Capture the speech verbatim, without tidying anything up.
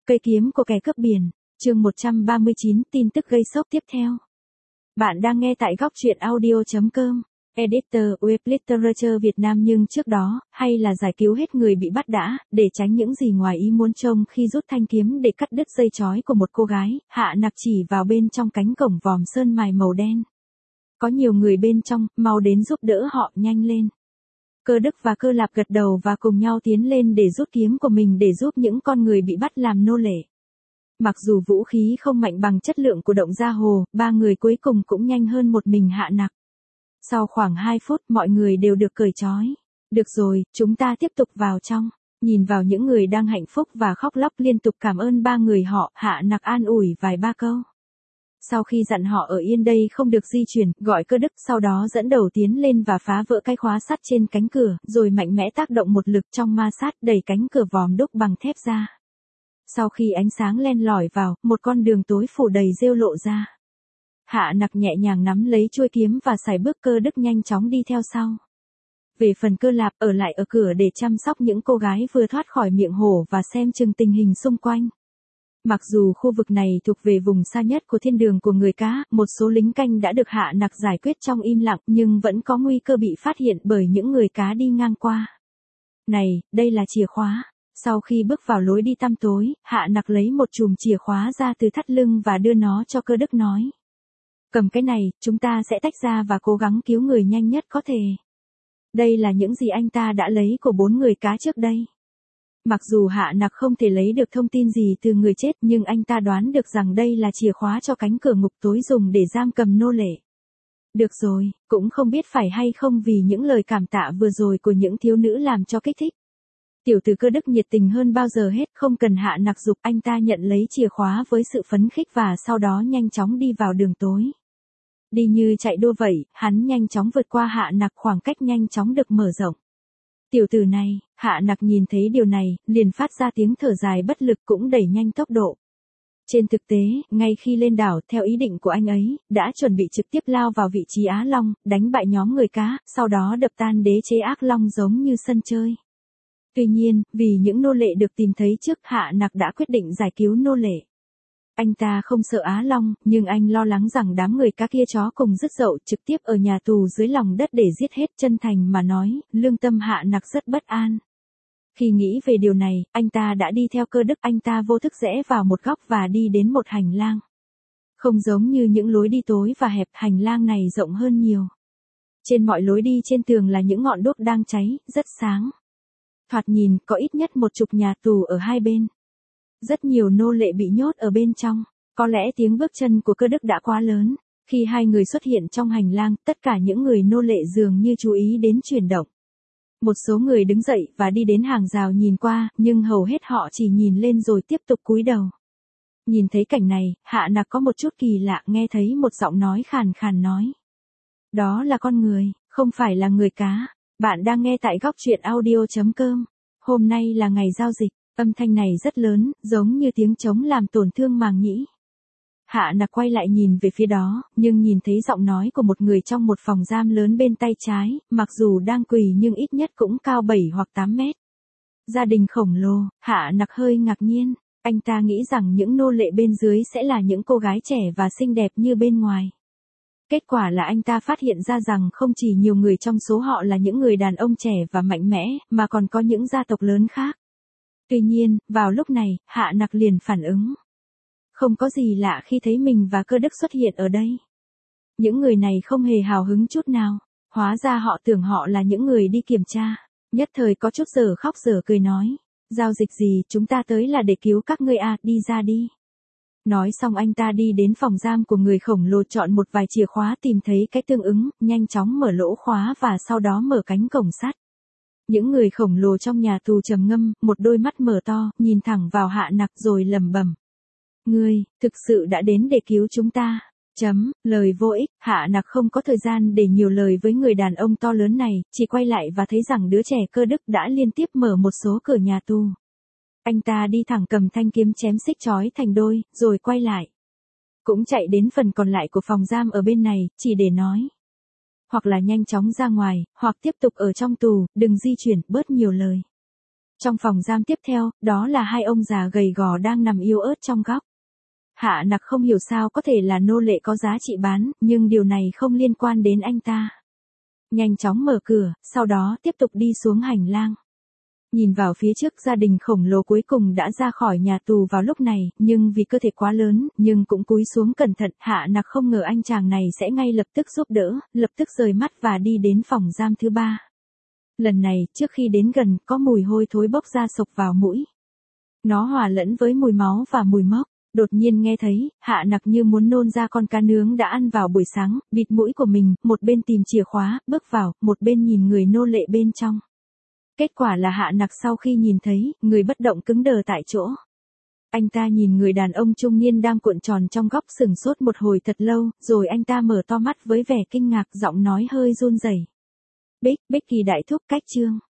Cây kiếm của kẻ cướp biển, chương một trăm ba mươi chín, tin tức gây sốc tiếp theo. Bạn đang nghe tại góc truyện audio chấm com. Editor Web Literature Việt Nam. Nhưng trước đó, hay là giải cứu hết người bị bắt đã, để tránh những gì ngoài ý muốn trông khi rút thanh kiếm để cắt đứt dây trói của một cô gái, Hạ Nặc chỉ vào bên trong cánh cổng vòm sơn mài màu đen. Có nhiều người bên trong, mau đến giúp đỡ họ, nhanh lên. Cơ Đức và Cơ Lạp gật đầu và cùng nhau tiến lên để rút kiếm của mình để giúp những con người bị bắt làm nô lệ. Mặc dù vũ khí không mạnh bằng chất lượng của Động Gia Hồ, ba người cuối cùng cũng nhanh hơn một mình Hạ Nặc. Sau khoảng hai phút, mọi người đều được cởi trói. Được rồi, chúng ta tiếp tục vào trong. Nhìn vào những người đang hạnh phúc và khóc lóc liên tục cảm ơn ba người họ, Hạ Nặc an ủi vài ba câu. Sau khi dặn họ ở yên đây không được di chuyển, gọi Cơ Đức, sau đó dẫn đầu tiến lên và phá vỡ cái khóa sắt trên cánh cửa, rồi mạnh mẽ tác động một lực trong ma sát đẩy cánh cửa vòm đúc bằng thép ra. Sau khi ánh sáng len lỏi vào, một con đường tối phủ đầy rêu lộ ra. Hạ Nặc nhẹ nhàng nắm lấy chuôi kiếm và sải bước, Cơ Đức nhanh chóng đi theo sau. Về phần Cơ Lạp, ở lại ở cửa để chăm sóc những cô gái vừa thoát khỏi miệng hổ và xem chừng tình hình xung quanh. Mặc dù khu vực này thuộc về vùng xa nhất của thiên đường của người cá, một số lính canh đã được Hạ Nặc giải quyết trong im lặng, nhưng vẫn có nguy cơ bị phát hiện bởi những người cá đi ngang qua. Này, đây là chìa khóa. Sau khi bước vào lối đi tăm tối, Hạ Nặc lấy một chùm chìa khóa ra từ thắt lưng và đưa nó cho Cơ Đức, nói: Cầm cái này, chúng ta sẽ tách ra và cố gắng cứu người nhanh nhất có thể. Đây là những gì anh ta đã lấy của bốn người cá trước đây. Mặc dù Hạ Nặc không thể lấy được thông tin gì từ người chết, nhưng anh ta đoán được rằng đây là chìa khóa cho cánh cửa ngục tối dùng để giam cầm nô lệ. Được rồi, cũng không biết phải hay không vì những lời cảm tạ vừa rồi của những thiếu nữ làm cho kích thích. Tiểu tử Cơ Đức nhiệt tình hơn bao giờ hết, không cần Hạ Nặc giục, anh ta nhận lấy chìa khóa với sự phấn khích và sau đó nhanh chóng đi vào đường tối. Đi như chạy đua vậy, hắn nhanh chóng vượt qua Hạ Nặc, khoảng cách nhanh chóng được mở rộng. Tiểu tử này, Hạ Nặc nhìn thấy điều này, liền phát ra tiếng thở dài bất lực, cũng đẩy nhanh tốc độ. Trên thực tế, ngay khi lên đảo, theo ý định của anh ấy, đã chuẩn bị trực tiếp lao vào vị trí Á Long, đánh bại nhóm người cá, sau đó đập tan đế chế Ác Long giống như sân chơi. Tuy nhiên, vì những nô lệ được tìm thấy trước, Hạ Nặc đã quyết định giải cứu nô lệ. Anh ta không sợ Á Long, nhưng anh lo lắng rằng đám người cá kia chó cùng rứt dậu trực tiếp ở nhà tù dưới lòng đất để giết hết. Chân thành mà nói, lương tâm Hạ Nặc rất bất an. Khi nghĩ về điều này, anh ta đã đi theo Cơ Đức, anh ta vô thức rẽ vào một góc và đi đến một hành lang. Không giống như những lối đi tối và hẹp, hành lang này rộng hơn nhiều. Trên mọi lối đi trên tường là những ngọn đuốc đang cháy, rất sáng. Thoạt nhìn, có ít nhất một chục nhà tù ở hai bên. Rất nhiều nô lệ bị nhốt ở bên trong. Có lẽ tiếng bước chân của Cơ Đức đã quá lớn. Khi hai người xuất hiện trong hành lang, tất cả những người nô lệ dường như chú ý đến chuyển động. Một số người đứng dậy và đi đến hàng rào nhìn qua, nhưng hầu hết họ chỉ nhìn lên rồi tiếp tục cúi đầu. Nhìn thấy cảnh này, Hạ Nặc có một chút kỳ lạ, nghe thấy một giọng nói khàn khàn nói: Đó là con người, không phải là người cá. Bạn đang nghe tại góc truyện audio chấm com. Hôm nay là ngày giao dịch. Âm thanh này rất lớn, giống như tiếng trống làm tổn thương màng nhĩ. Hạ Nặc quay lại nhìn về phía đó, nhưng nhìn thấy giọng nói của một người trong một phòng giam lớn bên tay trái, mặc dù đang quỳ nhưng ít nhất cũng cao bảy hoặc tám mét. Gia đình khổng lồ. Hạ Nặc hơi ngạc nhiên. Anh ta nghĩ rằng những nô lệ bên dưới sẽ là những cô gái trẻ và xinh đẹp như bên ngoài. Kết quả là anh ta phát hiện ra rằng không chỉ nhiều người trong số họ là những người đàn ông trẻ và mạnh mẽ, mà còn có những gia tộc lớn khác. Tuy nhiên, vào lúc này, Hạ Nặc liền phản ứng. Không có gì lạ khi thấy mình và Cơ Đức xuất hiện ở đây. Những người này không hề hào hứng chút nào. Hóa ra họ tưởng họ là những người đi kiểm tra. Nhất thời có chút giờ khóc giờ cười nói: Giao dịch gì, chúng ta tới là để cứu các ngươi à, đi ra đi. Nói xong anh ta đi đến phòng giam của người khổng lồ, chọn một vài chìa khóa, tìm thấy cái tương ứng, nhanh chóng mở lỗ khóa và sau đó mở cánh cổng sắt. Những người khổng lồ trong nhà tù trầm ngâm, một đôi mắt mở to, nhìn thẳng vào Hạ Nặc rồi lẩm bẩm: Ngươi, thực sự đã đến để cứu chúng ta. Chấm, lời vô ích. Hạ Nặc không có thời gian để nhiều lời với người đàn ông to lớn này, chỉ quay lại và thấy rằng đứa trẻ Cơ Đức đã liên tiếp mở một số cửa nhà tù. Anh ta đi thẳng cầm thanh kiếm chém xích chói thành đôi, rồi quay lại. Cũng chạy đến phần còn lại của phòng giam ở bên này, chỉ để nói: Hoặc là nhanh chóng ra ngoài, hoặc tiếp tục ở trong tù, đừng di chuyển, bớt nhiều lời. Trong phòng giam tiếp theo, đó là hai ông già gầy gò đang nằm yếu ớt trong góc. Hạ Nặc không hiểu sao có thể là nô lệ có giá trị bán, nhưng điều này không liên quan đến anh ta. Nhanh chóng mở cửa, sau đó tiếp tục đi xuống hành lang. Nhìn vào phía trước, gia đình khổng lồ cuối cùng đã ra khỏi nhà tù vào lúc này, nhưng vì cơ thể quá lớn, nhưng cũng cúi xuống cẩn thận, Hạ Nặc không ngờ anh chàng này sẽ ngay lập tức giúp đỡ, lập tức rời mắt và đi đến phòng giam thứ ba. Lần này, trước khi đến gần, có mùi hôi thối bốc ra sộc vào mũi. Nó hòa lẫn với mùi máu và mùi mốc. Đột nhiên nghe thấy, Hạ Nặc như muốn nôn ra con cá nướng đã ăn vào buổi sáng, bịt mũi của mình, một bên tìm chìa khóa, bước vào, một bên nhìn người nô lệ bên trong. Kết quả là Hạ Nặc sau khi nhìn thấy, người bất động cứng đờ tại chỗ. Anh ta nhìn người đàn ông trung niên đang cuộn tròn trong góc sừng sốt một hồi thật lâu, rồi anh ta mở to mắt với vẻ kinh ngạc, giọng nói hơi run rẩy. Bích, Bích Kỳ đại thúc, cách chương.